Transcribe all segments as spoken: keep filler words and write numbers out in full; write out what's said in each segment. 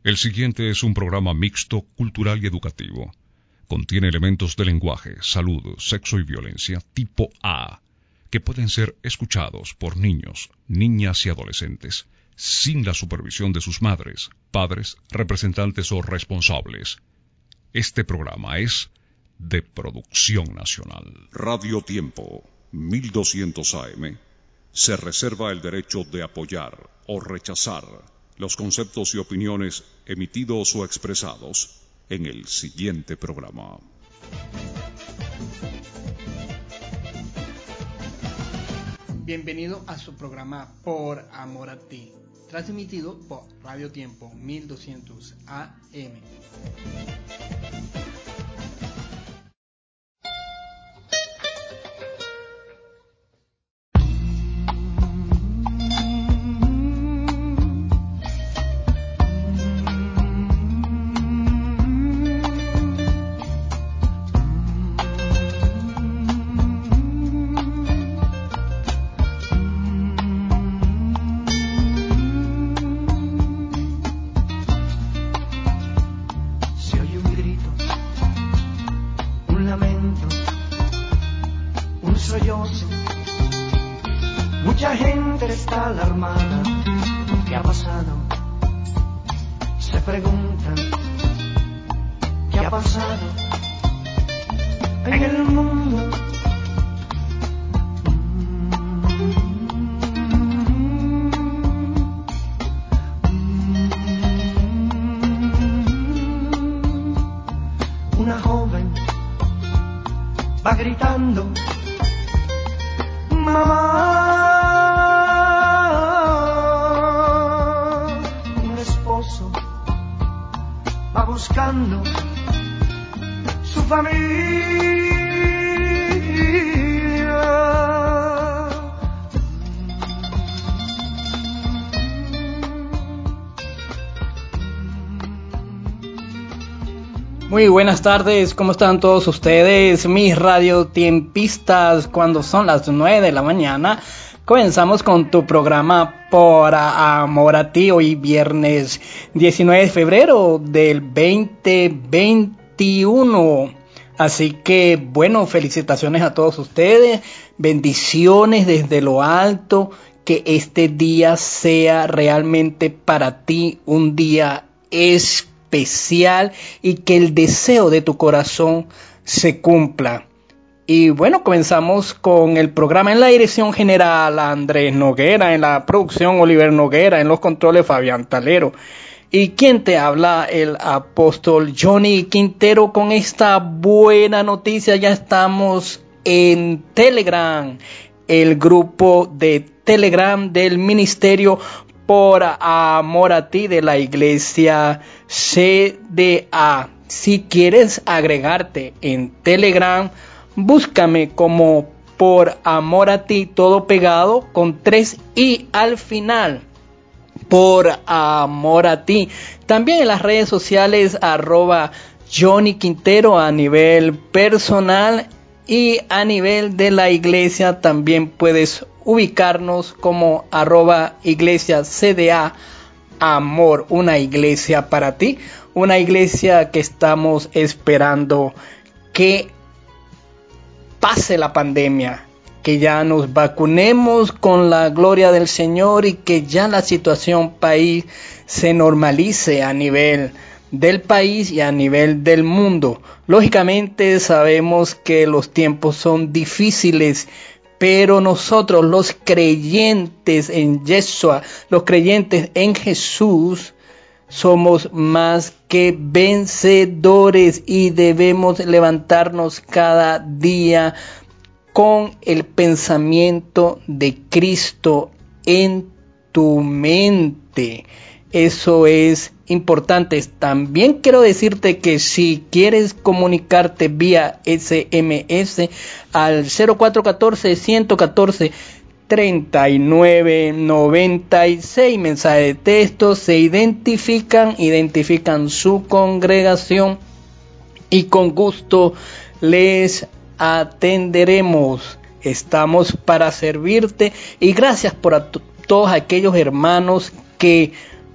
El siguiente es un programa mixto, cultural y educativo. Contiene elementos de lenguaje, salud, sexo y violencia tipo A, que pueden ser escuchados por niños, niñas y adolescentes, sin la supervisión de sus madres, padres, representantes o responsables. Este programa es de producción nacional. Radio Tiempo, mil doscientos A M, se reserva el derecho de apoyar o rechazar los conceptos y opiniones emitidos o expresados en el siguiente programa. Bienvenido a su programa Por Amor a Ti, transmitido por Radio Tiempo mil doscientos A M. Mucha gente está alarmada. ¿Qué ha pasado? Se preguntan ¿qué ha pasado en el mundo? Una joven va gritando: mamá. Un esposo va buscando su familia. Muy buenas tardes, ¿cómo están todos ustedes, mis radiotiempistas? Cuando son las nueve de la mañana, comenzamos con tu programa Por Amor a Ti, hoy viernes diecinueve de febrero del veinte veintiuno. Así que, bueno, felicitaciones a todos ustedes, bendiciones desde lo alto, que este día sea realmente para ti un día especial. especial y que el deseo de tu corazón se cumpla. Y bueno, comenzamos con el programa. En la dirección general, Andrés Noguera; en la producción, Oliver Noguera; en los controles, Fabián Talero. Y quien te habla, el apóstol Johnny Quintero, con esta buena noticia. Ya estamos en Telegram, el grupo de Telegram del ministerio Por Amor a Ti de la iglesia C D A. Si quieres agregarte en Telegram, búscame como Por Amor a Ti, todo pegado con tres i al final. Por Amor a Ti. También en las redes sociales, arroba Johnny Quintero a nivel personal, y a nivel de la iglesia también puedes ubicarnos como arroba iglesia C D A Amor, una iglesia para ti, una iglesia que estamos esperando que pase la pandemia, que ya nos vacunemos con la gloria del Señor y que ya la situación país se normalice a nivel del país y a nivel del mundo. Lógicamente sabemos que los tiempos son difíciles, pero nosotros los creyentes en Yeshua, los creyentes en Jesús, somos más que vencedores y debemos levantarnos cada día con el pensamiento de Cristo en tu mente. Eso es importante. También quiero decirte que si quieres comunicarte vía S M S al cero cuatro uno cuatro, uno uno cuatro, treinta y nueve noventa y seis, mensaje de texto, se identifican, identifican su congregación y con gusto les atenderemos. Estamos para servirte y gracias por a t- todos aquellos hermanos que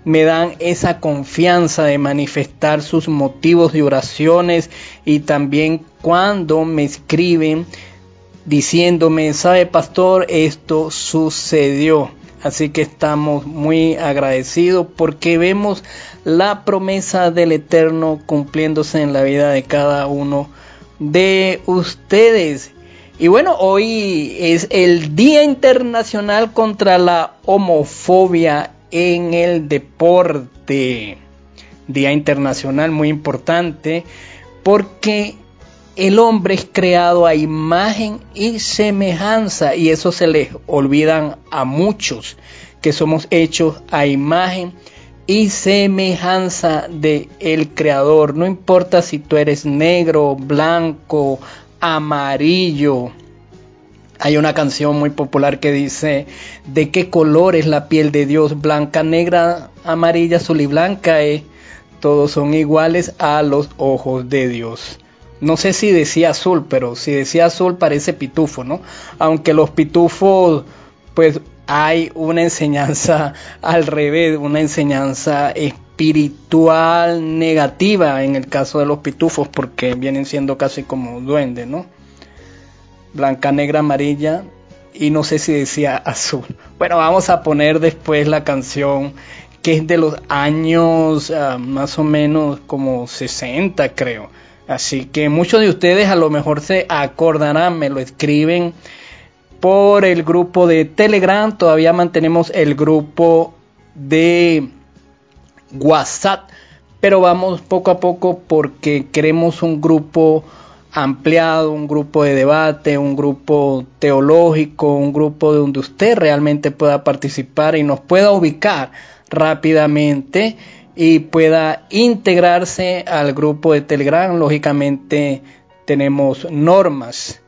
me dan esa confianza de manifestar sus motivos de oraciones, y también cuando me escriben diciéndome, sabe pastor, esto sucedió. Así que estamos muy agradecidos porque vemos la promesa del Eterno cumpliéndose en la vida de cada uno de ustedes. Y bueno, hoy es el Día Internacional contra la Homofobia en el Deporte. Día internacional muy importante porque el hombre es creado a imagen y semejanza, y eso se les olvidan a muchos, que somos hechos a imagen y semejanza de el Creador. No importa si tú eres negro, blanco, amarillo. Hay una canción muy popular que dice: ¿de qué color es la piel de Dios? Blanca, negra, amarilla, azul y blanca, eh. Todos son iguales a los ojos de Dios. No sé si decía azul, pero si decía azul parece pitufo, ¿no? Aunque los pitufos, pues hay una enseñanza al revés, una enseñanza espiritual negativa en el caso de los pitufos, porque vienen siendo casi como duendes, ¿no? Blanca, negra, amarilla, y no sé si decía azul. Bueno, vamos a poner después la canción, que es de los años uh, más o menos como sesenta, creo. Así que muchos de ustedes a lo mejor se acordarán, me lo escriben por el grupo de Telegram. Todavía mantenemos el grupo de WhatsApp, pero vamos poco a poco porque queremos un grupo ampliado, un grupo de debate, un grupo teológico, un grupo donde usted realmente pueda participar y nos pueda ubicar rápidamente y pueda integrarse al grupo de Telegram. Lógicamente tenemos normas.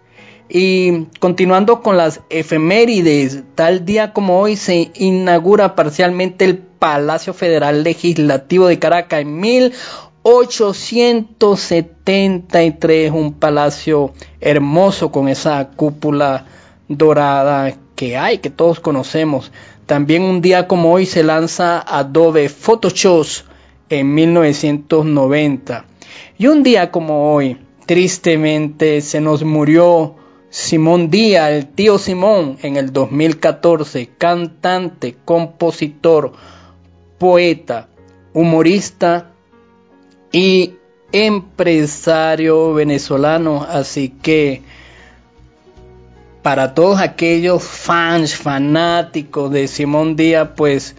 Y continuando con las efemérides, tal día como hoy se inaugura parcialmente el Palacio Federal Legislativo de Caracas en mil ochocientos setenta y tres, un palacio hermoso con esa cúpula dorada que hay, que todos conocemos. También un día como hoy se lanza Adobe Photoshop en mil novecientos noventa. Y un día como hoy, tristemente, se nos murió Simón Díaz, el tío Simón, en el dos mil catorce, cantante, compositor, poeta, humorista y empresario venezolano. Así que para todos aquellos fans, fanáticos de Simón Díaz, pues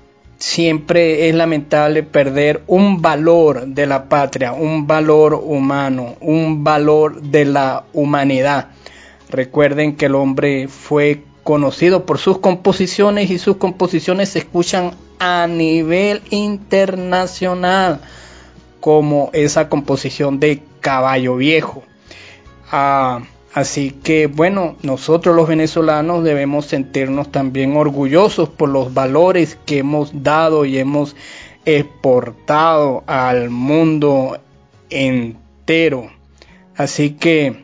siempre es lamentable perder un valor de la patria, un valor humano, un valor de la humanidad. Recuerden que el hombre fue conocido por sus composiciones y sus composiciones se escuchan a nivel internacional, como esa composición de Caballo Viejo. Ah, Así que bueno, nosotros los venezolanos debemos sentirnos también orgullosos por los valores que hemos dado y hemos exportado al mundo entero. Así que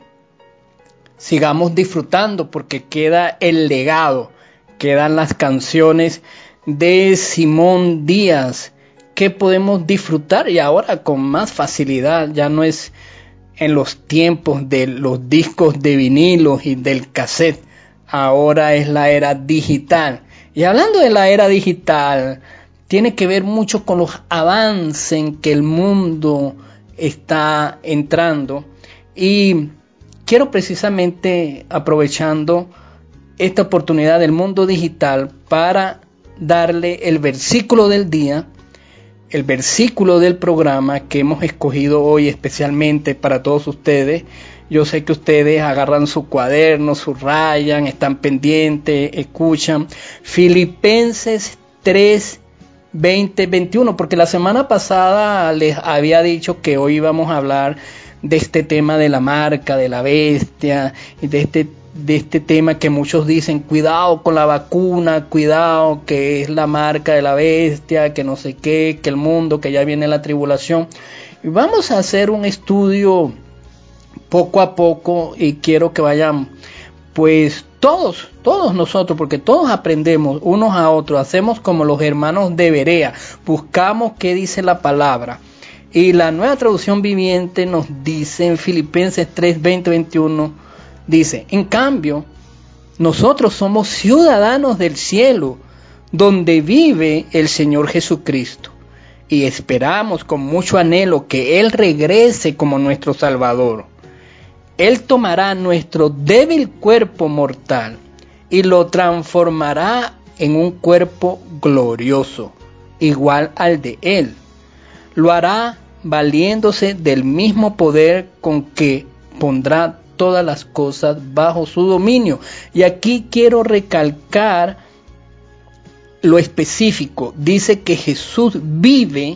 sigamos disfrutando porque queda el legado, quedan las canciones de Simón Díaz que podemos disfrutar y ahora con más facilidad. Ya no es en los tiempos de los discos de vinilos y del cassette, ahora es la era digital. Y hablando de la era digital, tiene que ver mucho con los avances en que el mundo está entrando. Y quiero precisamente, aprovechando esta oportunidad del mundo digital, para darle el versículo del día, el versículo del programa que hemos escogido hoy especialmente para todos ustedes. Yo sé que ustedes agarran su cuaderno, subrayan, están pendientes, escuchan. Filipenses tres, veinte, veintiuno, porque la semana pasada les había dicho que hoy íbamos a hablar de este tema de la marca, de la bestia, y de este de este tema que muchos dicen, cuidado con la vacuna, cuidado que es la marca de la bestia, que no sé qué, que el mundo, que ya viene la tribulación. Y vamos a hacer un estudio poco a poco y quiero que vayan pues todos, todos nosotros, porque todos aprendemos unos a otros, hacemos como los hermanos de Berea, buscamos qué dice la palabra. Y la Nueva Traducción Viviente nos dice en Filipenses tres, veinte, veintiuno, dice, en cambio, nosotros somos ciudadanos del cielo, donde vive el Señor Jesucristo, y esperamos con mucho anhelo que Él regrese como nuestro Salvador. Él tomará nuestro débil cuerpo mortal y lo transformará en un cuerpo glorioso, igual al de Él. Lo hará valiéndose del mismo poder con que pondrá todas las cosas bajo su dominio. Y aquí quiero recalcar lo específico. Dice que Jesús vive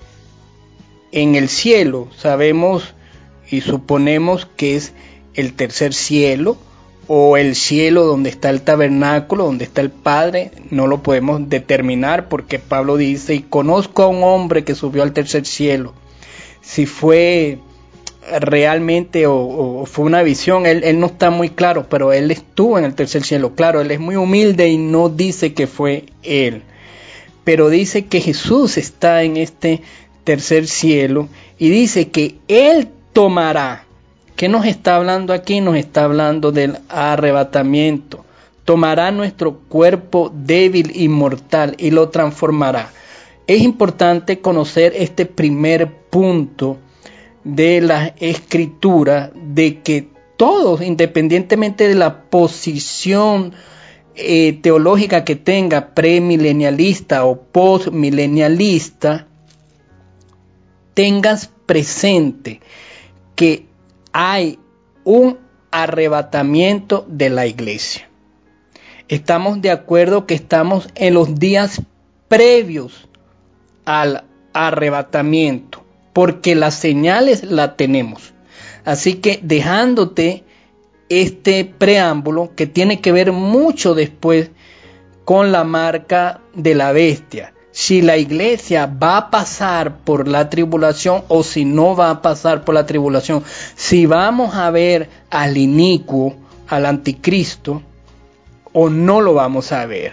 en el cielo. Sabemos y suponemos que es el tercer cielo o el cielo donde está el tabernáculo, donde está el Padre. No lo podemos determinar porque Pablo dice, y conozco a un hombre que subió al tercer cielo. Si fue realmente o, o fue una visión, él, él no está muy claro, pero él estuvo en el tercer cielo. Claro, él es muy humilde y no dice que fue él, pero dice que Jesús está en este tercer cielo y dice que él tomará. ¿Qué nos está hablando aquí? Nos está hablando del arrebatamiento. Tomará nuestro cuerpo débil y mortal y lo transformará. Es importante conocer este primer punto de la Escritura, de que todos, independientemente de la posición eh, teológica que tenga, premilenialista o postmilenialista, tengas presente que hay un arrebatamiento de la iglesia. Estamos de acuerdo que estamos en los días previos al arrebatamiento, porque las señales las tenemos. Así que dejándote este preámbulo que tiene que ver mucho después con la marca de la bestia, si la iglesia va a pasar por la tribulación o si no va a pasar por la tribulación, si vamos a ver al inicuo, al anticristo, o no lo vamos a ver.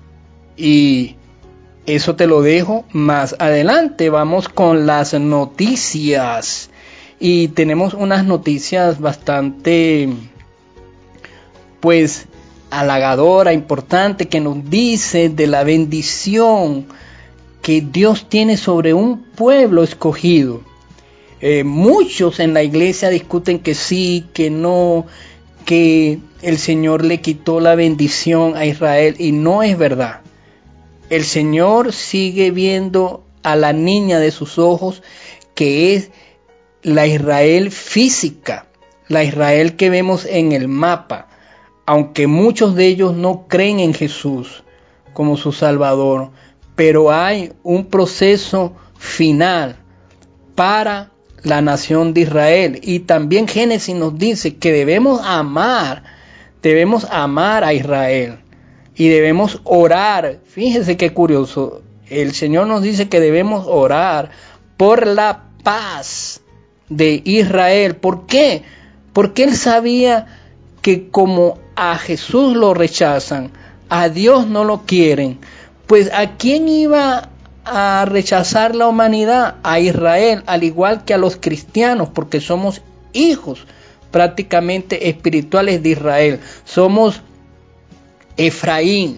Y eso te lo dejo más adelante. Vamos con las noticias. Y tenemos unas noticias bastante, pues, halagadora, importante, que nos dice de la bendición que Dios tiene sobre un pueblo escogido. Eh, muchos en la iglesia discuten que sí, que no, que el Señor le quitó la bendición a Israel, y no es verdad. El Señor sigue viendo a la niña de sus ojos, que es la Israel física, la Israel que vemos en el mapa, aunque muchos de ellos no creen en Jesús como su Salvador. Pero hay un proceso final para la nación de Israel. Y también Génesis nos dice que debemos amar, debemos amar a Israel. Y debemos orar. Fíjense qué curioso. El Señor nos dice que debemos orar por la paz de Israel. ¿Por qué? Porque Él sabía que como a Jesús lo rechazan, a Dios no lo quieren, pues ¿a quién iba a rechazar la humanidad? A Israel, al igual que a los cristianos, porque somos hijos prácticamente espirituales de Israel. Somos Efraín,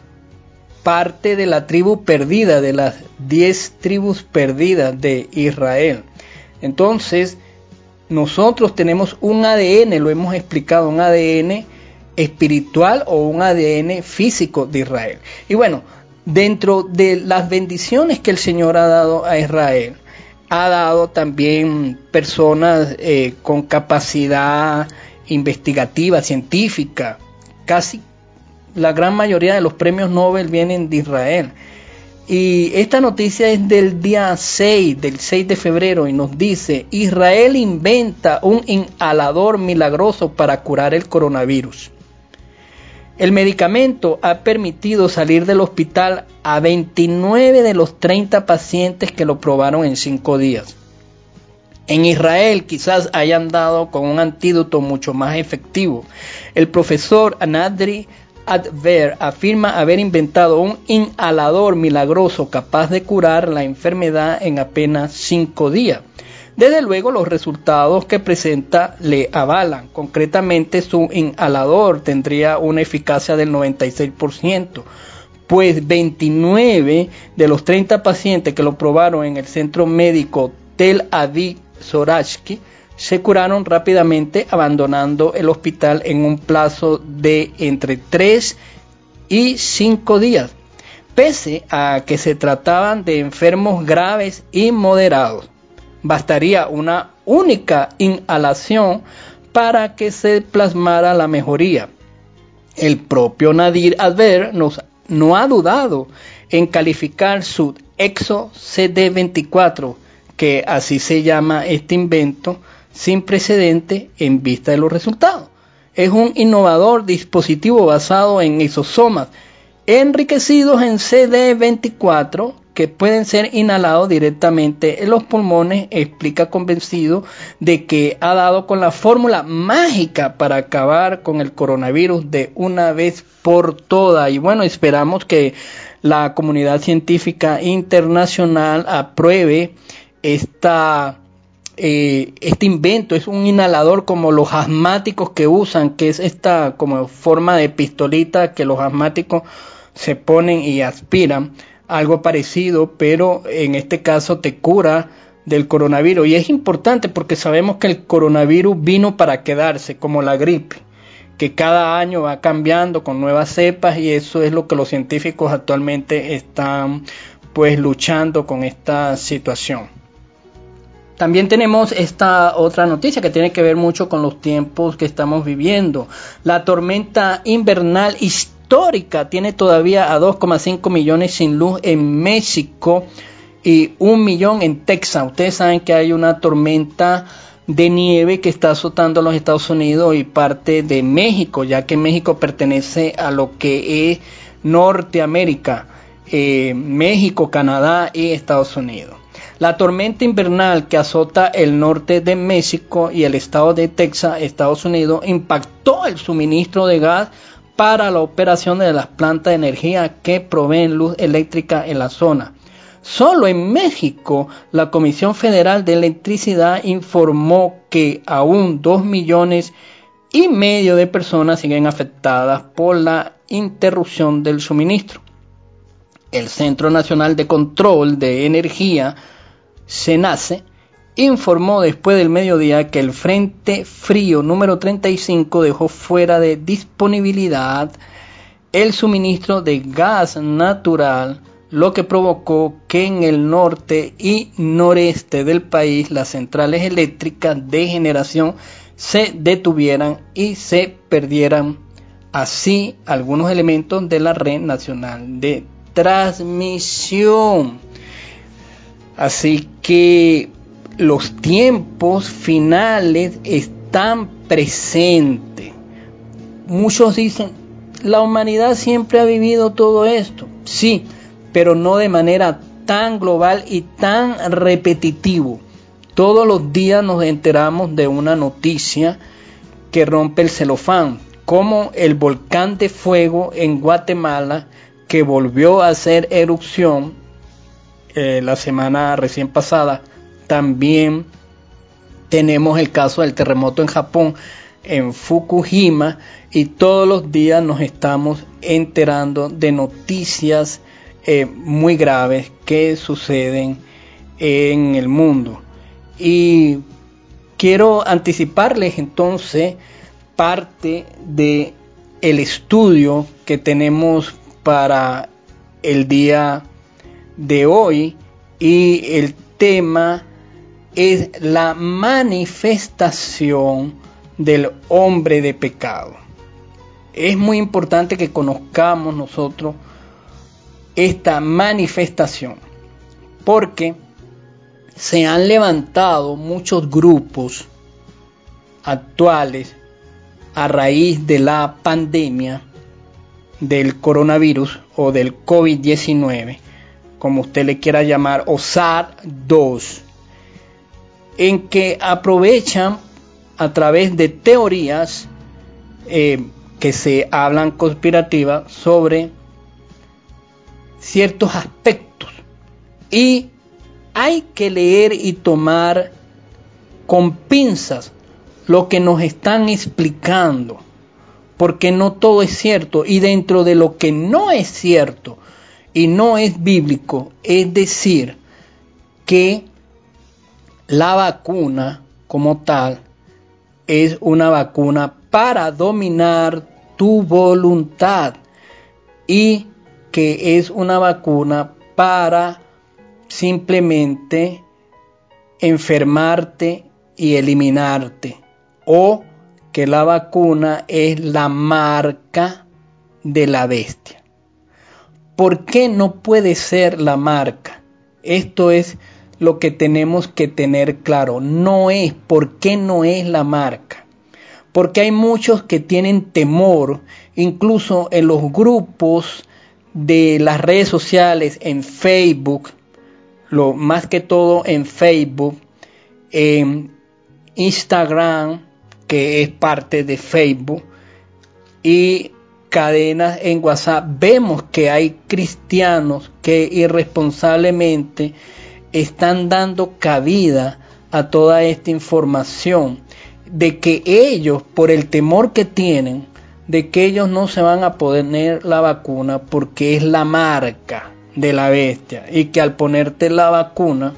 parte de la tribu perdida, de las diez tribus perdidas de Israel. Entonces, nosotros tenemos un A D N, lo hemos explicado, un A D N espiritual o un A D N físico de Israel. Y bueno, dentro de las bendiciones que el Señor ha dado a Israel, ha dado también personas eh, con capacidad investigativa, científica. Casi la gran mayoría de los premios Nobel vienen de Israel. Y esta noticia es del día seis, del seis de febrero, y nos dice: Israel inventa un inhalador milagroso para curar el coronavirus. El medicamento ha permitido salir del hospital a veintinueve de los treinta pacientes que lo probaron en cinco días. En Israel quizás hayan dado con un antídoto mucho más efectivo. El profesor Nadri Adver afirma haber inventado un inhalador milagroso capaz de curar la enfermedad en apenas cinco días. Desde luego los resultados que presenta le avalan. Concretamente su inhalador tendría una eficacia del noventa y seis por ciento, pues veintinueve de los treinta pacientes que lo probaron en el centro médico Tel Aviv Sorachi se curaron rápidamente abandonando el hospital en un plazo de entre tres y cinco días, pese a que se trataban de enfermos graves y moderados. Bastaría una única inhalación para que se plasmara la mejoría. El propio Nadir Adver nos, no ha dudado en calificar su Exo C D veinticuatro, que así se llama este invento sin precedente en vista de los resultados. Es un innovador dispositivo basado en exosomas enriquecidos en C D veinticuatro que pueden ser inhalados directamente en los pulmones. Explica convencido de que ha dado con la fórmula mágica para acabar con el coronavirus de una vez por todas. Y bueno, esperamos que la comunidad científica internacional apruebe esta Eh, este invento. Es un inhalador como los asmáticos que usan, que es esta como forma de pistolita que los asmáticos se ponen y aspiran, algo parecido, pero en este caso te cura del coronavirus. Y es importante porque sabemos que el coronavirus vino para quedarse, como la gripe, que cada año va cambiando con nuevas cepas, y eso es lo que los científicos actualmente están pues luchando con esta situación. También tenemos esta otra noticia que tiene que ver mucho con los tiempos que estamos viviendo. La tormenta invernal histórica tiene todavía a dos coma cinco millones sin luz en México y un millón en Texas. Ustedes saben que hay una tormenta de nieve que está azotando a los Estados Unidos y parte de México, ya que México pertenece a lo que es Norteamérica, eh, México, Canadá y Estados Unidos. La tormenta invernal que azota el norte de México y el estado de Texas, Estados Unidos, impactó el suministro de gas para la operación de las plantas de energía que proveen luz eléctrica en la zona. Solo en México, la Comisión Federal de Electricidad informó que aún dos millones y medio de personas siguen afectadas por la interrupción del suministro. El Centro Nacional de Control de Energía, CENACE, informó después del mediodía que el Frente Frío número treinta y cinco dejó fuera de disponibilidad el suministro de gas natural, lo que provocó que en el norte y noreste del país las centrales eléctricas de generación se detuvieran y se perdieran así algunos elementos de la red nacional de transmisión. Así que los tiempos finales están presentes. Muchos dicen, la humanidad siempre ha vivido todo esto. Sí, pero no de manera tan global y tan repetitivo. Todos los días nos enteramos de una noticia que rompe el celofán, como el volcán de fuego en Guatemala, que volvió a hacer erupción eh, la semana recién pasada. También tenemos el caso del terremoto en Japón, en Fukushima, y todos los días nos estamos enterando de noticias eh, muy graves que suceden en el mundo. Y quiero anticiparles entonces parte de el estudio que tenemos para el día de hoy, y el tema es la manifestación del hombre de pecado. Es muy importante que conozcamos nosotros esta manifestación, porque se han levantado muchos grupos actuales a raíz de la pandemia del coronavirus o del COVID diecinueve, como usted le quiera llamar, o SARS dos, en que aprovechan a través de teorías eh, que se hablan conspirativas sobre ciertos aspectos, y hay que leer y tomar con pinzas lo que nos están explicando, porque no todo es cierto, y dentro de lo que no es cierto y no es bíblico, es decir, que la vacuna como tal es una vacuna para dominar tu voluntad, y que es una vacuna para simplemente enfermarte y eliminarte, o que la vacuna es la marca de la bestia. ¿Por qué no puede ser la marca? Esto es lo que tenemos que tener claro. No es, ¿por qué no es la marca? Porque hay muchos que tienen temor, incluso en los grupos de las redes sociales, en Facebook, lo más que todo en Facebook, en Instagram, que es parte de Facebook, y cadenas en WhatsApp, vemos que hay cristianos que irresponsablemente están dando cabida a toda esta información, de que ellos, por el temor que tienen, de que ellos no se van a poner la vacuna porque es la marca de la bestia, y que al ponerte la vacuna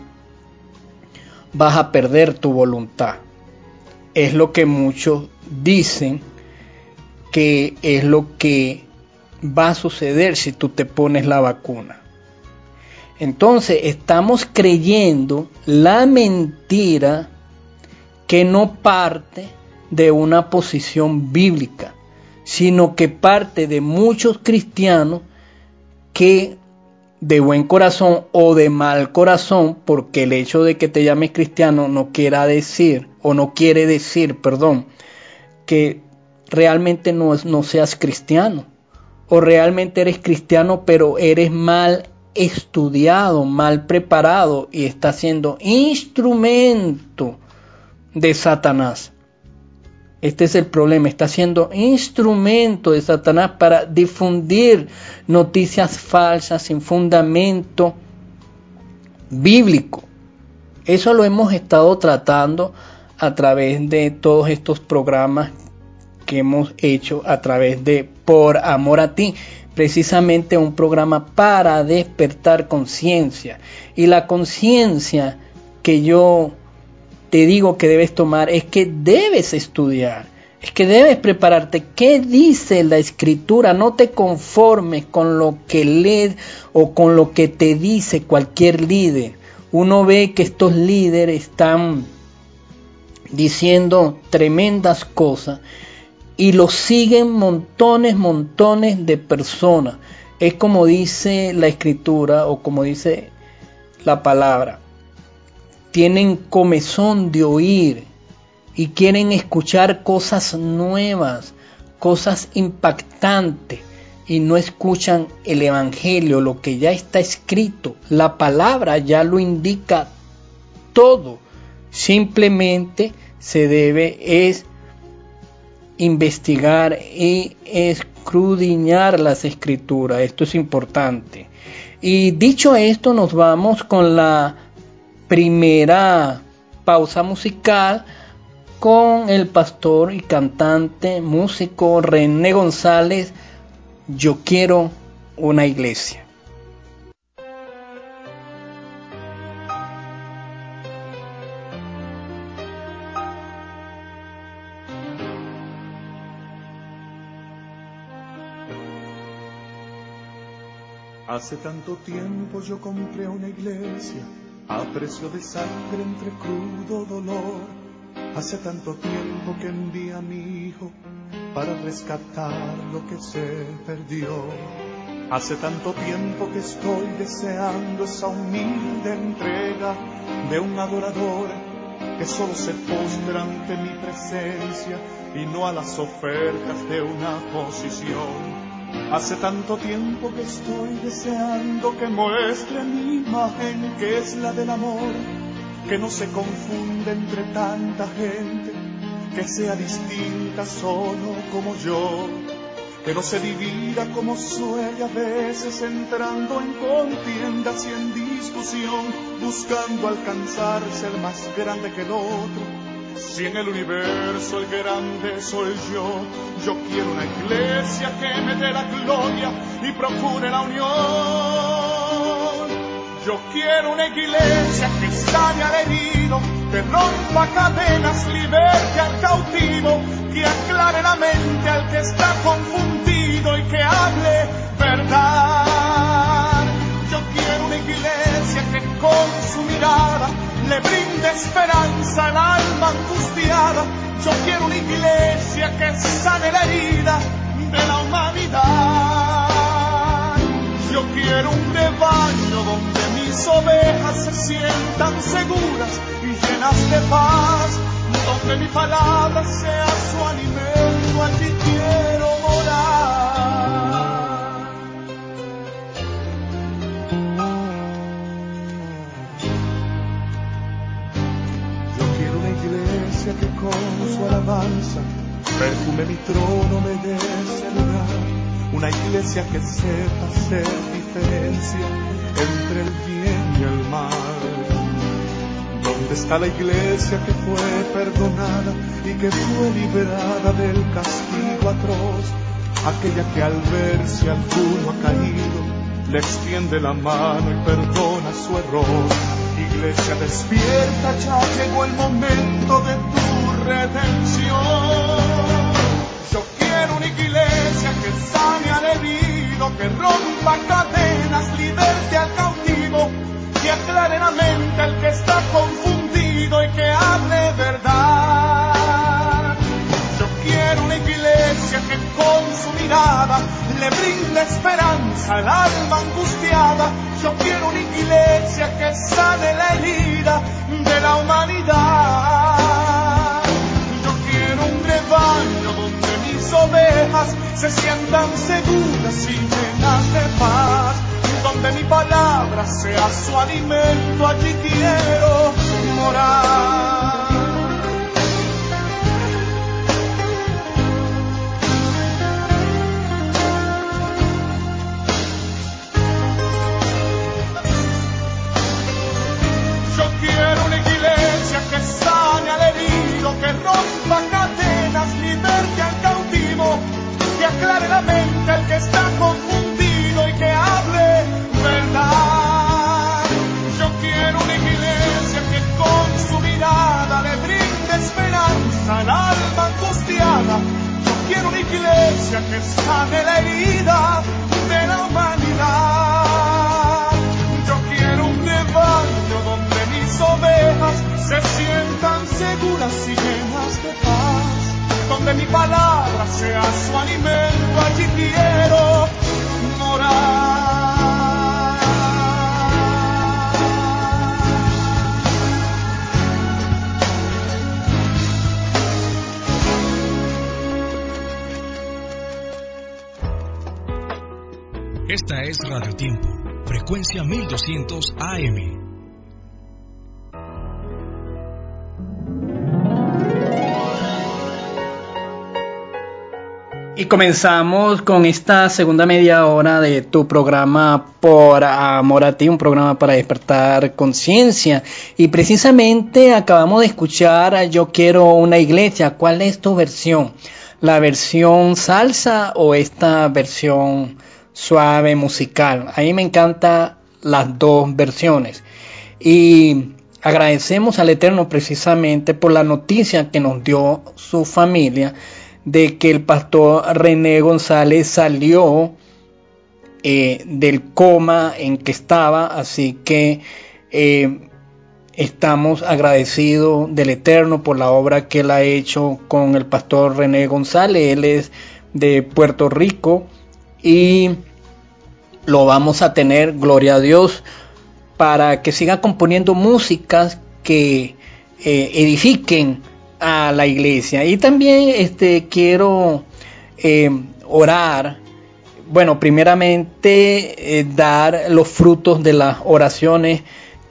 vas a perder tu voluntad. Es lo que muchos dicen que es lo que va a suceder si tú te pones la vacuna. Entonces estamos creyendo la mentira que no parte de una posición bíblica, sino que parte de muchos cristianos que de buen corazón o de mal corazón, porque el hecho de que te llames cristiano no quiera decir, o no quiere decir, perdón, que realmente no, no seas cristiano, o realmente eres cristiano pero eres mal estudiado, mal preparado, y estás siendo instrumento de Satanás. Este es el problema, está siendo instrumento de Satanás para difundir noticias falsas sin fundamento bíblico. Eso lo hemos estado tratando a través de todos estos programas que hemos hecho a través de Por Amor a Ti, precisamente un programa para despertar conciencia. Y la conciencia que yo te digo que debes tomar es que debes estudiar, es que debes prepararte. ¿Qué dice la Escritura? No te conformes con lo que lees o con lo que te dice cualquier líder. Uno ve que estos líderes están diciendo tremendas cosas y lo siguen montones, montones de personas. Es como dice la Escritura o como dice la palabra. Tienen comezón de oír y quieren escuchar cosas nuevas, cosas impactantes, y no escuchan el Evangelio, lo que ya está escrito. La palabra ya lo indica todo. Simplemente se debe es investigar y escudriñar las Escrituras. Esto es importante. Y dicho esto, nos vamos con la primera pausa musical con el pastor y cantante, músico René González. Yo quiero una iglesia. Hace tanto tiempo yo compré una iglesia a precio de sangre entre crudo dolor. Hace tanto tiempo que envié a mi hijo para rescatar lo que se perdió. Hace tanto tiempo que estoy deseando esa humilde entrega de un adorador que solo se postra ante mi presencia y no a las ofertas de una posición. Hace tanto tiempo que estoy deseando que muestre mi imagen, que es la del amor, que no se confunda entienda entre tanta gente, que sea distinta solo como yo, que no se divida como suele a veces, entrando en contiendas y en discusión, buscando alcanzarse el más grande que el otro. Si en el universo el grande soy yo, yo quiero una iglesia que me dé la gloria y procure la unión. Yo quiero una iglesia que sane al herido, que rompa cadenas, liberte al cautivo, que aclare la mente al que está confundido y que hable verdad. Yo quiero una iglesia que con su mirada le brinde esperanza al alma angustiada. Yo quiero una iglesia que sane la herida de la humanidad. Yo quiero un rebaño donde mis ovejas se sientan seguras y llenas de paz, donde mi palabra sea su alimento, allí quiero morar. Yo quiero una iglesia que con su alabanza perfume mi trono, me dé ese lugar. Una iglesia que sepa hacer diferencia entre el bien y el mal. ¿Dónde está la iglesia que fue perdonada y que fue liberada del castigo atroz? Aquella que al ver si alguno ha caído, le extiende la mano y perdona su error. Iglesia despierta, ya llegó el momento de tu redención. Yo quiero una iglesia que sane al herido, que rompa cadenas, liberte al cautivo, que aclare la mente al que está confundido y que hable verdad. Yo quiero una iglesia que con su mirada le brinde esperanza al alma angustiada. Yo quiero una iglesia que sane la herida de la humanidad. Yo quiero un rebaño donde mis ovejas se sientan seguras y llenas de paz, donde mi palabra sea su alimento, allí quiero morar. Yo quiero una iglesia que sane al herido, que rompa cadenas, liberte al cautivo, que aclare la mente al que está confundido y que hable verdad. Yo quiero una iglesia que con su mirada le brinde esperanza al alma angustiada. Yo quiero una iglesia que sane la herida de la humanidad. Yo quiero un rebaño donde mis ovejas se sientan seguras y llenas de paz, donde mi palabra sea su alimento, allí quiero morar. Esta es Radio Tiempo, frecuencia mil doscientos A M. Y comenzamos con esta segunda media hora de tu programa Por Amor a Ti, un programa para despertar conciencia. Y precisamente acabamos de escuchar a Yo Quiero una Iglesia. ¿Cuál es tu versión? ¿La versión salsa o esta versión suave musical? A mí me encantan las dos versiones. Y agradecemos al Eterno precisamente por la noticia que nos dio su familia de que el pastor René González salió eh, del coma en que estaba, así que eh, estamos agradecidos del Eterno por la obra que él ha hecho con el pastor René González. Él es de Puerto Rico y lo vamos a tener, gloria a Dios, para que siga componiendo músicas que eh, edifiquen a la iglesia. Y también este quiero eh, orar, bueno, primeramente eh, dar los frutos de las oraciones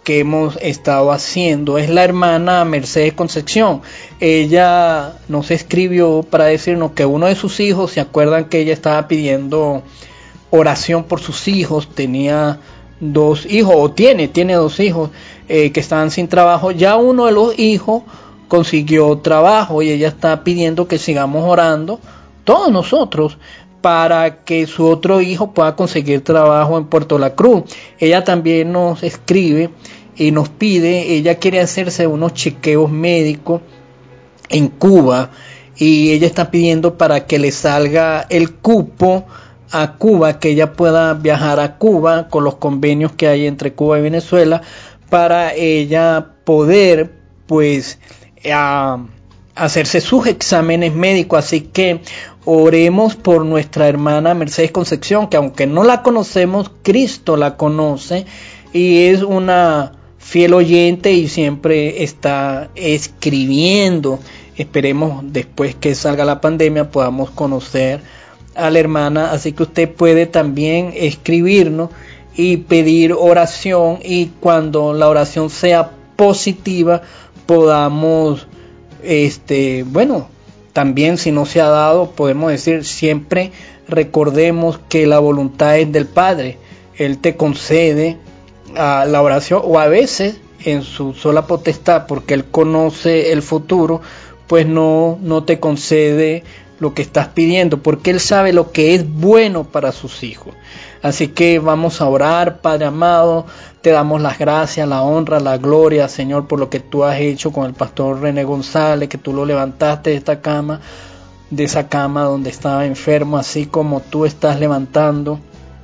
que hemos estado haciendo. Es la hermana Mercedes Concepción. Ella nos escribió para decirnos que uno de sus hijos, ¿se acuerdan que ella estaba pidiendo oración por sus hijos? Tenía dos hijos, o tiene, tiene dos hijos eh, que estaban sin trabajo. Ya uno de los hijos consiguió trabajo y ella está pidiendo que sigamos orando, todos nosotros, para que su otro hijo pueda conseguir trabajo en Puerto La Cruz. Ella también nos escribe y nos pide, ella quiere hacerse unos chequeos médicos en Cuba y ella está pidiendo para que le salga el cupo a Cuba, que ella pueda viajar a Cuba con los convenios que hay entre Cuba y Venezuela, para ella poder pues a, hacerse sus exámenes médicos. Así que oremos por nuestra hermana Mercedes Concepción, que aunque no la conocemos, Cristo la conoce y es una fiel oyente y siempre está escribiendo. Esperemos después que salga la pandemia podamos conocer a la hermana, así que usted puede también escribirnos y pedir oración, y cuando la oración sea positiva podamos, este, bueno, también si no se ha dado, podemos decir, siempre recordemos que la voluntad es del Padre. Él te concede a la oración, o a veces en su sola potestad, porque Él conoce el futuro, pues no, no te concede lo que estás pidiendo, porque Él sabe lo que es bueno para sus hijos. Así que vamos a orar. Padre amado, te damos las gracias, la honra, la gloria, Señor, por lo que tú has hecho con el pastor René González, que tú lo levantaste de esta cama, de esa cama donde estaba enfermo, así como tú estás levantando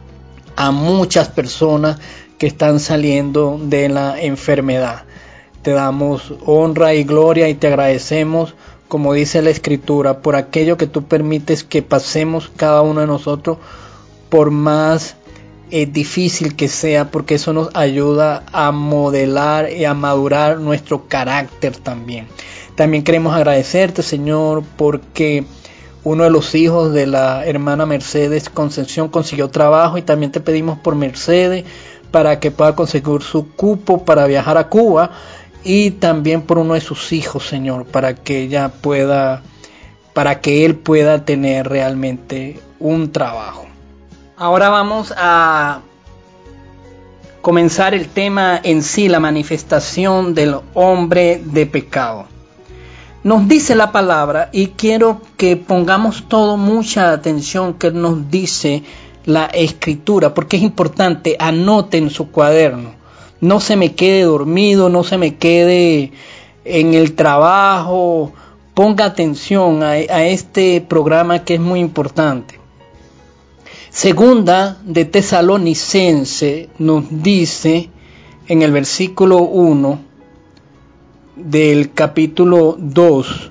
a muchas personas que están saliendo de la enfermedad. Te damos honra y gloria y te agradecemos, como dice la Escritura, por aquello que tú permites que pasemos cada uno de nosotros, por más eh, difícil que sea, porque eso nos ayuda a modelar y a madurar nuestro carácter también. También queremos agradecerte, Señor, porque uno de los hijos de la hermana Mercedes Concepción consiguió trabajo, y también te pedimos por Mercedes para que pueda conseguir su cupo para viajar a Cuba, y también por uno de sus hijos, Señor, para que ella pueda, para que él pueda tener realmente un trabajo. Ahora vamos a comenzar el tema en sí, la manifestación del hombre de pecado. Nos dice la palabra, y quiero que pongamos todo mucha atención que nos dice la Escritura, porque es importante. Anote en su cuaderno, no se me quede dormido, no se me quede en el trabajo, ponga atención a, a este programa que es muy importante. Segunda de Tesalonicense nos dice en el versículo uno del capítulo dos: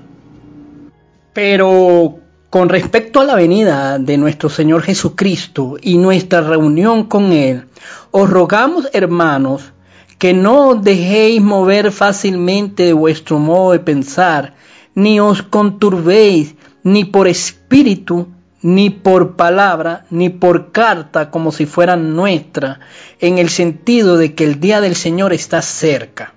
pero con respecto a la venida de nuestro Señor Jesucristo y nuestra reunión con Él, os rogamos, hermanos, que no os dejéis mover fácilmente de vuestro modo de pensar, ni os conturbéis, ni por espíritu, ni por palabra, ni por carta, como si fueran nuestra, en el sentido de que el día del Señor está cerca.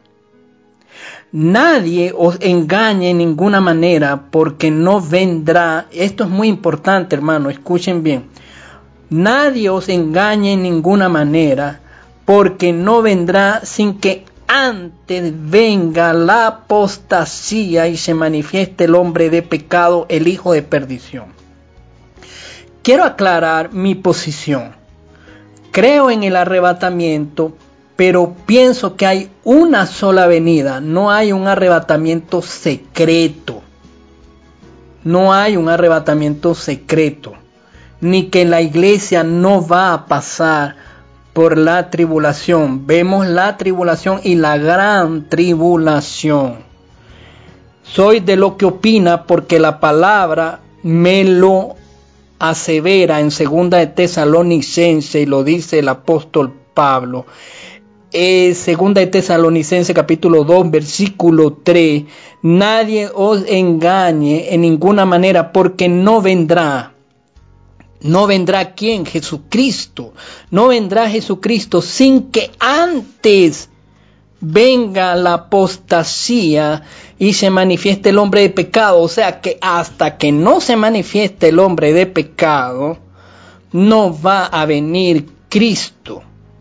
Nadie os engañe en ninguna manera, porque no vendrá, esto es muy importante, hermano, escuchen bien, nadie os engañe en ninguna manera, porque no vendrá sin que antes venga la apostasía y se manifieste el hombre de pecado, el hijo de perdición. Quiero aclarar mi posición. Creo en el arrebatamiento, pero pienso que hay una sola venida. No hay un arrebatamiento secreto. No hay un arrebatamiento secreto. Ni que la iglesia no va a pasar por la tribulación. Vemos la tribulación y la gran tribulación. Soy de lo que opina porque la palabra me lo asevera en segunda de Tesalonicense, y lo dice el apóstol Pablo. Eh, segunda de Tesalonicense capítulo dos versículo tres: nadie os engañe en ninguna manera, porque no vendrá. No vendrá ¿quién? Jesucristo. No vendrá Jesucristo sin que antes venga la apostasía y se manifieste el hombre de pecado. O sea que hasta que no se manifieste el hombre de pecado, no va a venir Cristo.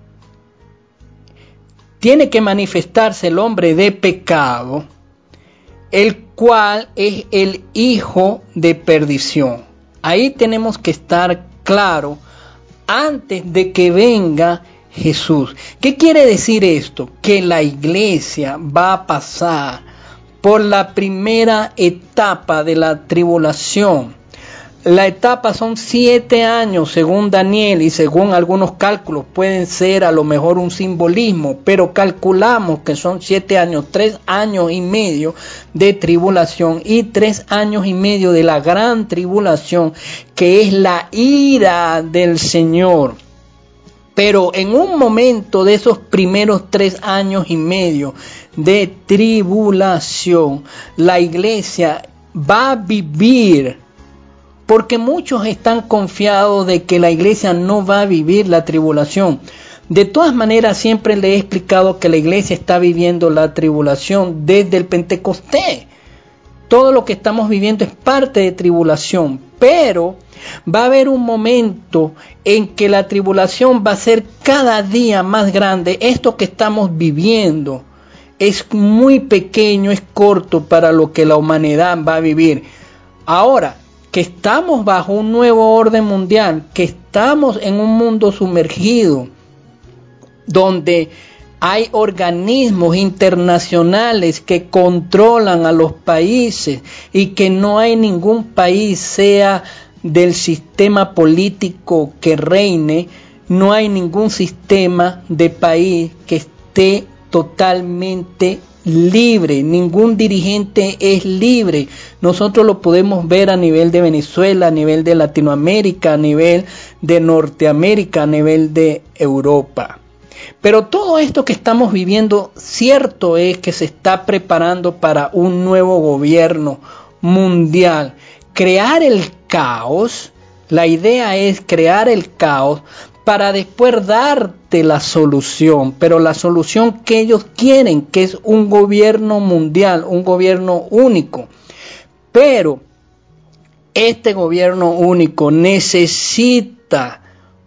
Tiene que manifestarse el hombre de pecado, el cual es el hijo de perdición. Ahí tenemos que estar claro antes de que venga Jesús. ¿Qué quiere decir esto? Que la iglesia va a pasar por la primera etapa de la tribulación. La etapa son siete años según Daniel, y según algunos cálculos pueden ser a lo mejor un simbolismo, pero calculamos que son siete años, tres años y medio de tribulación y tres años y medio de la gran tribulación, que es la ira del Señor. Pero en un momento de esos primeros tres años y medio de tribulación, la iglesia va a vivir, porque muchos están confiados de que la iglesia no va a vivir la tribulación. De todas maneras, siempre le he explicado que la iglesia está viviendo la tribulación desde el Pentecostés. Todo lo que estamos viviendo es parte de tribulación, pero va a haber un momento en que la tribulación va a ser cada día más grande. Esto que estamos viviendo es muy pequeño, es corto para lo que la humanidad va a vivir. Ahora, que estamos bajo un nuevo orden mundial, que estamos en un mundo sumergido, donde hay organismos internacionales que controlan a los países y que no hay ningún país, sea del sistema político que reine, no hay ningún sistema de país que esté totalmente libre, ningún dirigente es libre. Nosotros lo podemos ver a nivel de Venezuela, a nivel de Latinoamérica, a nivel de Norteamérica, a nivel de Europa. Pero todo esto que estamos viviendo, cierto es que se está preparando para un nuevo gobierno mundial. Crear el caos, la idea es crear el caos para después darte la solución, pero la solución que ellos quieren, que es un gobierno mundial, un gobierno único. Pero este gobierno único necesita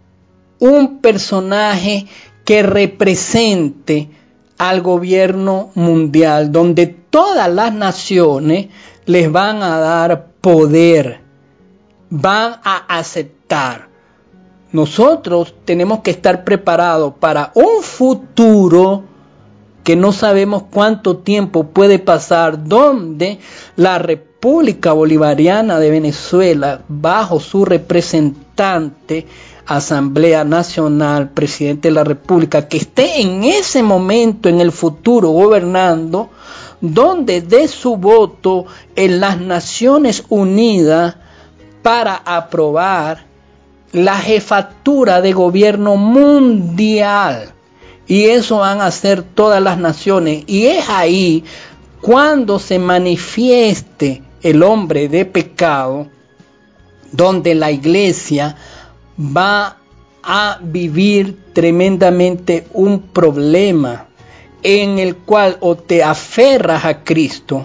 un personaje que represente al gobierno mundial, donde todas las naciones les van a dar poder, van a aceptar. Nosotros tenemos que estar preparados para un futuro que no sabemos cuánto tiempo puede pasar, donde la República Bolivariana de Venezuela, bajo su representante, Asamblea Nacional, presidente de la República, que esté en ese momento, en el futuro, gobernando, donde dé su voto en las Naciones Unidas para aprobar la jefatura de gobierno mundial, y eso van a hacer todas las naciones, y es ahí cuando se manifieste el hombre de pecado, donde la iglesia va a vivir tremendamente un problema en el cual o te aferras a Cristo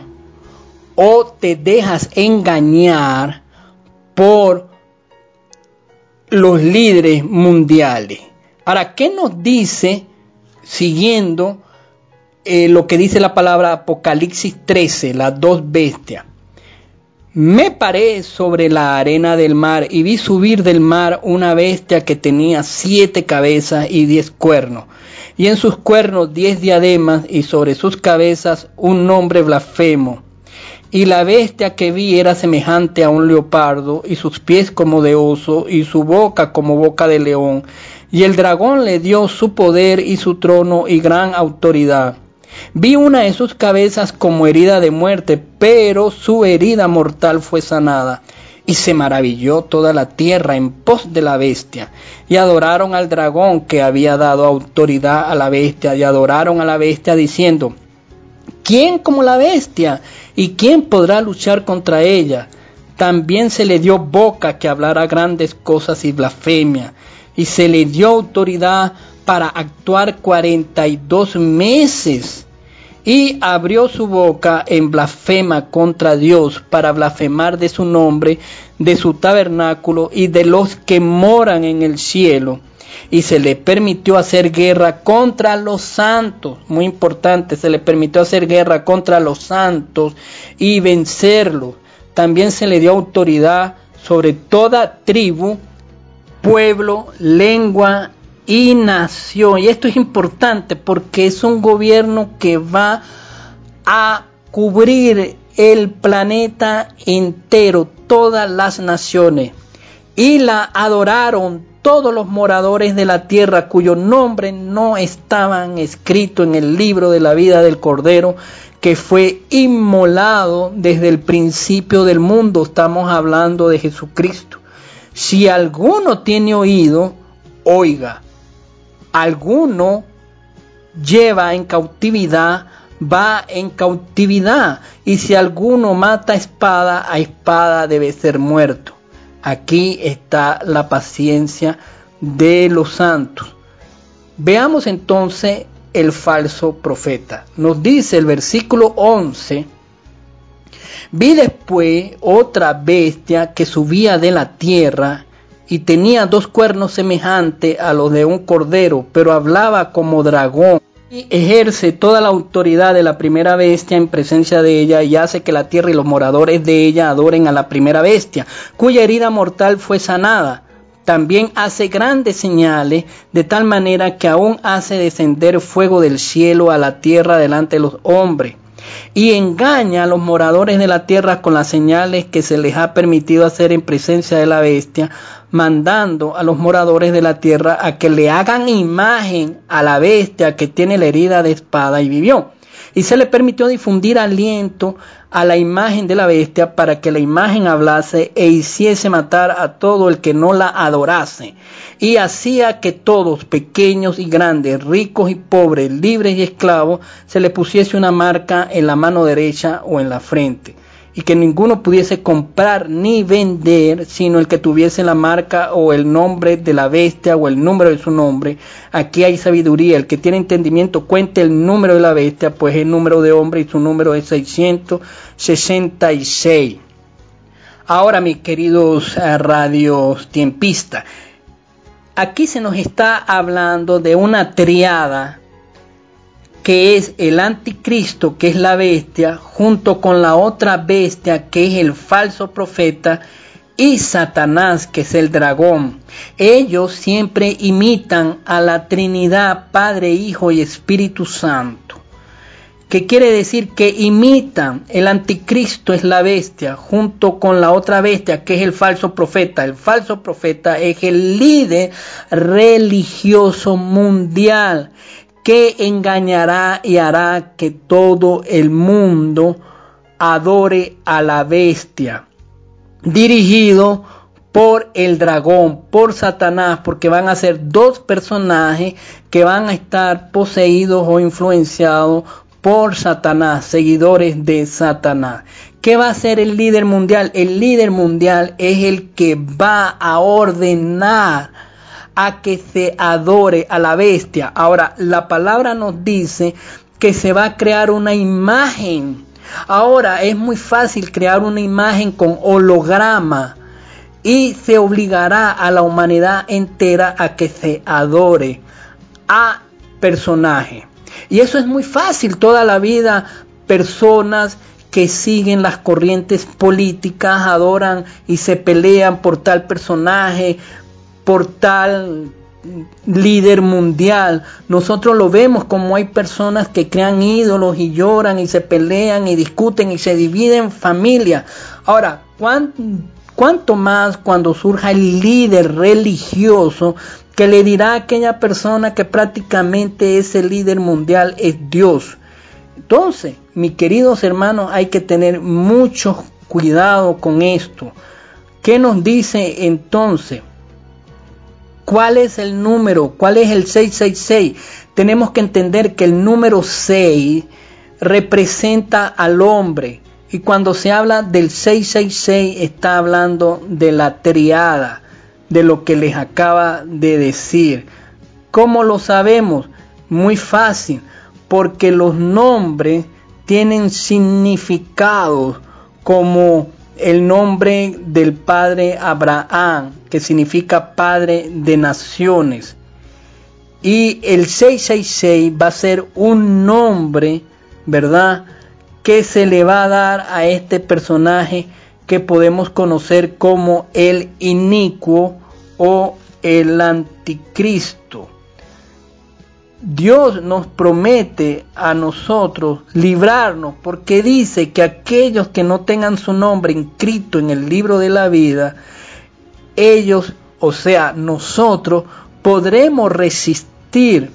o te dejas engañar por los líderes mundiales. Ahora, ¿qué nos dice, siguiendo eh, lo que dice la palabra Apocalipsis trece, las dos bestias? Me paré sobre la arena del mar y vi subir del mar una bestia que tenía siete cabezas y diez cuernos, y en sus cuernos diez diademas, y sobre sus cabezas un nombre blasfemo. Y la bestia que vi era semejante a un leopardo, y sus pies como de oso, y su boca como boca de león. Y el dragón le dio su poder y su trono y gran autoridad. Vi una de sus cabezas como herida de muerte, pero su herida mortal fue sanada. Y se maravilló toda la tierra en pos de la bestia. Y adoraron al dragón que había dado autoridad a la bestia, y adoraron a la bestia diciendo: ¿quién como la bestia? ¿Y quién podrá luchar contra ella? También se le dio boca que hablara grandes cosas y blasfemia, y se le dio autoridad para actuar cuarenta y dos meses y abrió su boca en blasfema contra Dios para blasfemar de su nombre, de su tabernáculo y de los que moran en el cielo. Y se le permitió hacer guerra contra los santos, muy importante, se le permitió hacer guerra contra los santos y vencerlos. También se le dio autoridad sobre toda tribu, pueblo, lengua y nación. Y esto es importante porque es un gobierno que va a cubrir el planeta entero, todas las naciones. Y la adoraron todos los moradores de la tierra cuyos nombres no estaban escritos en el libro de la vida del Cordero, que fue inmolado desde el principio del mundo. Estamos hablando de Jesucristo. Si alguno tiene oído, oiga. Alguno lleva en cautividad, va en cautividad. Y si alguno mata a espada, a espada debe ser muerto. Aquí está la paciencia de los santos. Veamos entonces el falso profeta. Nos dice el versículo once: vi después otra bestia que subía de la tierra y tenía dos cuernos semejantes a los de un cordero, pero hablaba como dragón. Y ejerce toda la autoridad de la primera bestia en presencia de ella y hace que la tierra y los moradores de ella adoren a la primera bestia, cuya herida mortal fue sanada. También hace grandes señales, de tal manera que aún hace descender fuego del cielo a la tierra delante de los hombres. Y engaña a los moradores de la tierra con las señales que se les ha permitido hacer en presencia de la bestia, mandando a los moradores de la tierra a que le hagan imagen a la bestia que tiene la herida de espada y vivió. Y se le permitió difundir aliento a la imagen de la bestia para que la imagen hablase e hiciese matar a todo el que no la adorase. Y hacía que todos, pequeños y grandes, ricos y pobres, libres y esclavos, se le pusiese una marca en la mano derecha o en la frente. Y que ninguno pudiese comprar ni vender, sino el que tuviese la marca o el nombre de la bestia o el número de su nombre. Aquí hay sabiduría. El que tiene entendimiento cuente el número de la bestia, pues el número de hombre y su número es seiscientos sesenta y seis. Ahora, mis queridos uh, radios tiempistas, aquí se nos está hablando de una triada que es el anticristo, que es la bestia, junto con la otra bestia, que es el falso profeta, y Satanás, que es el dragón. Ellos siempre imitan a la Trinidad, Padre, Hijo y Espíritu Santo. ¿Qué quiere decir? Que imitan. El anticristo es la bestia, junto con la otra bestia, que es el falso profeta. El falso profeta es el líder religioso mundial, que engañará y hará que todo el mundo adore a la bestia, dirigido por el dragón, por Satanás, porque van a ser dos personajes que van a estar poseídos o influenciados por Satanás, seguidores de Satanás. ¿Qué va a ser el líder mundial? El líder mundial es el que va a ordenar a que se adore a la bestia. Ahora, la palabra nos dice que se va a crear una imagen. Ahora, es muy fácil crear una imagen con holograma y se obligará a la humanidad entera a que se adore a personaje. Y eso es muy fácil. Toda la vida, personas que siguen las corrientes políticas adoran y se pelean por tal personaje, por tal líder mundial. Nosotros lo vemos como hay personas que crean ídolos y lloran y se pelean y discuten y se dividen familias. Ahora, ¿cuánto, cuánto más cuando surja el líder religioso que le dirá a aquella persona que prácticamente ese líder mundial es Dios? Entonces, mis queridos hermanos, hay que tener mucho cuidado con esto. ¿Qué nos dice entonces? ¿Cuál es el número? ¿Cuál es el seiscientos sesenta y seis? Tenemos que entender que el número seis representa al hombre. Y cuando se habla del seiscientos sesenta y seis está hablando de la triada, de lo que les acaba de decir. ¿Cómo lo sabemos? Muy fácil, porque los nombres tienen significados, como el nombre del padre Abraham, que significa padre de naciones. Y el seiscientos sesenta y seis va a ser un nombre, ¿verdad?, que se le va a dar a este personaje que podemos conocer como el inicuo o el anticristo. Dios nos promete a nosotros librarnos, porque dice que aquellos que no tengan su nombre inscrito en el libro de la vida, ellos, o sea, nosotros, podremos resistir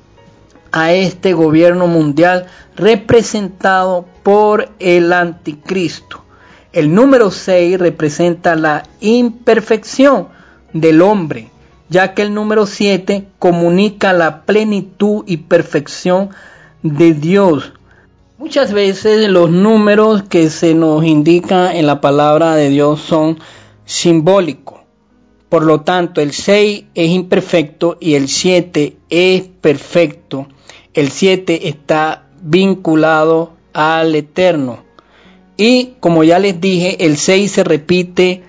a este gobierno mundial representado por el anticristo. El número seis representa la imperfección del hombre, ya que el número siete comunica la plenitud y perfección de Dios. Muchas veces los números que se nos indican en la palabra de Dios son simbólicos. Por lo tanto, el seis es imperfecto y el siete es perfecto. El siete está vinculado al eterno. Y como ya les dije, el seis se repite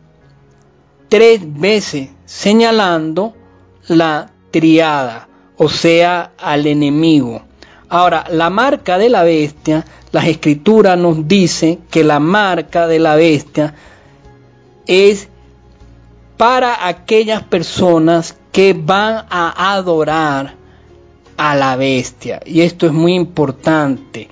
tres veces, señalando la triada, o sea, al enemigo. Ahora, la marca de la bestia, las escrituras nos dicen que la marca de la bestia es para aquellas personas que van a adorar a la bestia. Y esto es muy importante.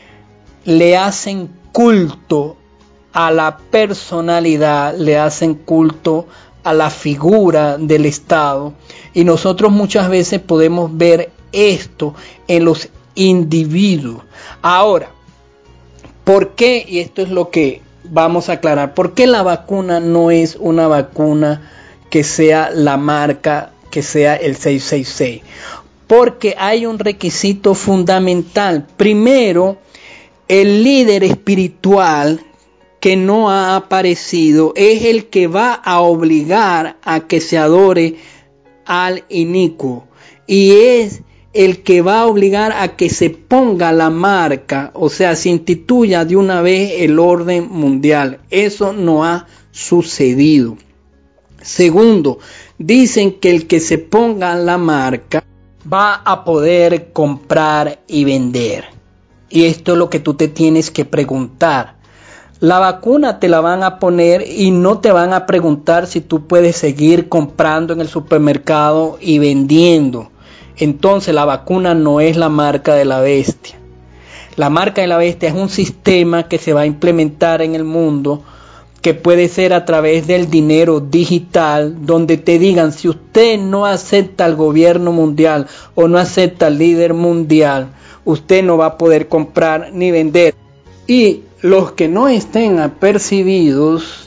Le hacen culto a la personalidad, le hacen culto a la figura del Estado, y nosotros muchas veces podemos ver esto en los individuos. Ahora, ¿por qué? Y esto es lo que vamos a aclarar. ¿Por qué la vacuna no es una vacuna que sea la marca, que sea el seiscientos sesenta y seis? Porque hay un requisito fundamental. Primero, el líder espiritual que no ha aparecido es el que va a obligar a que se adore al inicuo, y es el que va a obligar a que se ponga la marca, o sea, se instituya de una vez el orden mundial. Eso no ha sucedido. Segundo, dicen que el que se ponga la marca va a poder comprar y vender. Y esto es lo que tú te tienes que preguntar. La vacuna te la van a poner y no te van a preguntar si tú puedes seguir comprando en el supermercado y vendiendo. Entonces la vacuna no es la marca de la bestia. La marca de la bestia es un sistema que se va a implementar en el mundo, que puede ser a través del dinero digital, donde te digan: si usted no acepta al gobierno mundial o no acepta al líder mundial, usted no va a poder comprar ni vender. Y los que no estén apercibidos,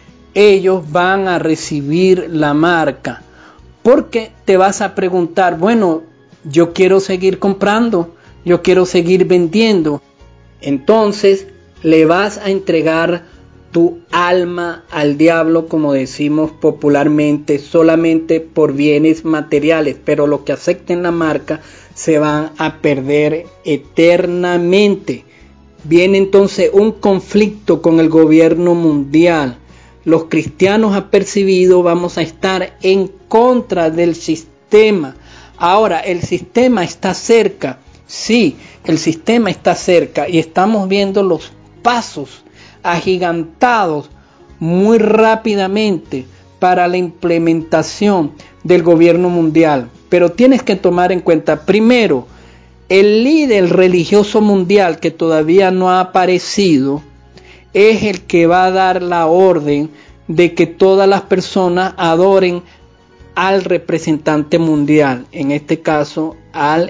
ellos van a recibir la marca, porque te vas a preguntar: bueno, yo quiero seguir comprando, yo quiero seguir vendiendo. Entonces le vas a entregar tu alma al diablo, como decimos popularmente, solamente por bienes materiales, pero los que acepten la marca se van a perder eternamente. Viene entonces un conflicto con el gobierno mundial. Los cristianos apercibidos vamos a estar en contra del sistema. Ahora, el sistema está cerca. Sí, el sistema está cerca y estamos viendo los pasos agigantados muy rápidamente para la implementación del gobierno mundial. Pero tienes que tomar en cuenta, primero, el líder religioso mundial, que todavía no ha aparecido, es el que va a dar la orden de que todas las personas adoren al representante mundial, en este caso al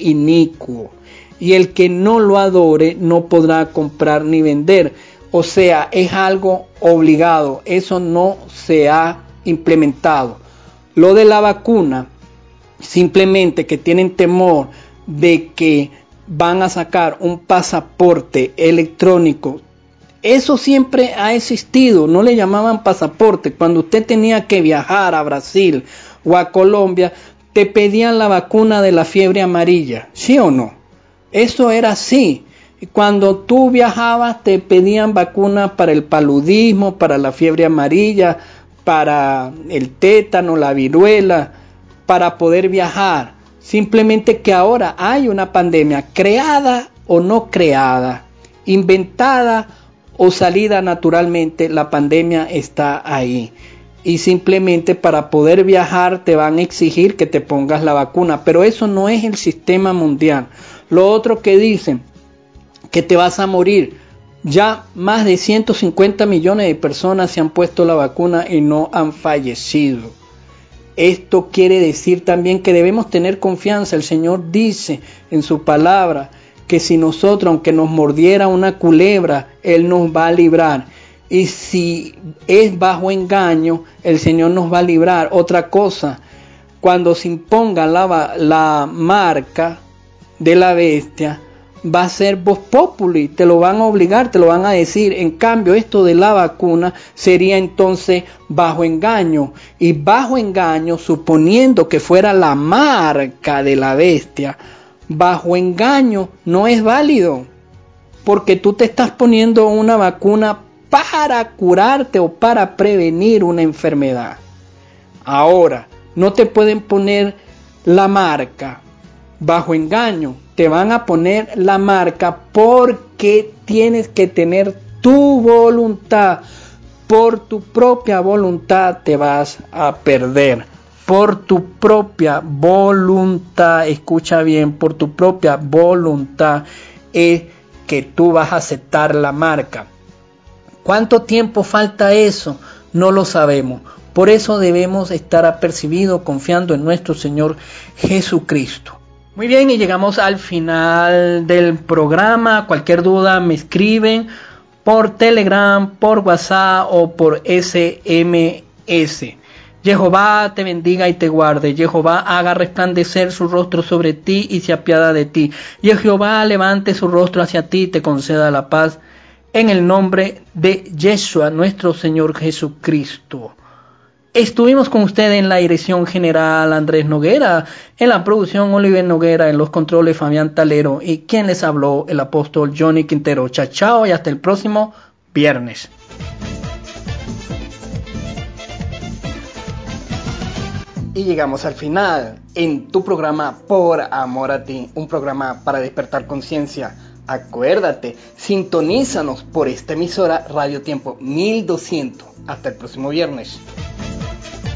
inicuo. Y el que no lo adore no podrá comprar ni vender. O sea, es algo obligado. Eso no se ha implementado. Lo de la vacuna, simplemente que tienen temor de que van a sacar un pasaporte electrónico. Eso siempre ha existido. No le llamaban pasaporte. Cuando usted tenía que viajar a Brasil o a Colombia, te pedían la vacuna de la fiebre amarilla, ¿sí o no? Eso era así. Cuando tú viajabas te pedían vacunas para el paludismo, para la fiebre amarilla, para el tétano, la viruela, para poder viajar. Simplemente que ahora hay una pandemia creada o no creada, inventada o salida naturalmente, la pandemia está ahí. Y simplemente para poder viajar te van a exigir que te pongas la vacuna, pero eso no es el sistema mundial. Lo otro que dicen, que te vas a morir. Ya más de ciento cincuenta millones de personas se han puesto la vacuna y no han fallecido. Esto quiere decir también que debemos tener confianza. El Señor dice en su palabra que si nosotros, aunque nos mordiera una culebra, Él nos va a librar. Y si es bajo engaño, el Señor nos va a librar. Otra cosa, cuando se imponga la, la marca de la bestia, va a ser vox populi, te lo van a obligar, te lo van a decir. En cambio, esto de la vacuna sería entonces bajo engaño. Y bajo engaño, suponiendo que fuera la marca de la bestia, bajo engaño no es válido, porque tú te estás poniendo una vacuna para curarte o para prevenir una enfermedad. Ahora, no te pueden poner la marca bajo engaño, te van a poner la marca porque tienes que tener tu voluntad. Por tu propia voluntad te vas a perder. Por tu propia voluntad, escucha bien, por tu propia voluntad es que tú vas a aceptar la marca. ¿Cuánto tiempo falta eso? No lo sabemos. Por eso debemos estar apercibidos confiando en nuestro Señor Jesucristo. Muy bien, y llegamos al final del programa. Cualquier duda me escriben por Telegram, por WhatsApp o por S M S. Jehová te bendiga y te guarde. Jehová haga resplandecer su rostro sobre ti y se apiada de ti. Y Jehová levante su rostro hacia ti y te conceda la paz. En el nombre de Yeshua, nuestro Señor Jesucristo. Estuvimos con usted en la dirección general Andrés Noguera, en la producción Oliver Noguera, en los controles Fabián Talero y quien les habló el apóstol Johnny Quintero. Chao, chao y hasta el próximo viernes. Y llegamos al final en tu programa Por Amor a Ti, un programa para despertar conciencia. Acuérdate, sintonízanos por esta emisora Radio Tiempo mil doscientos. Hasta el próximo viernes.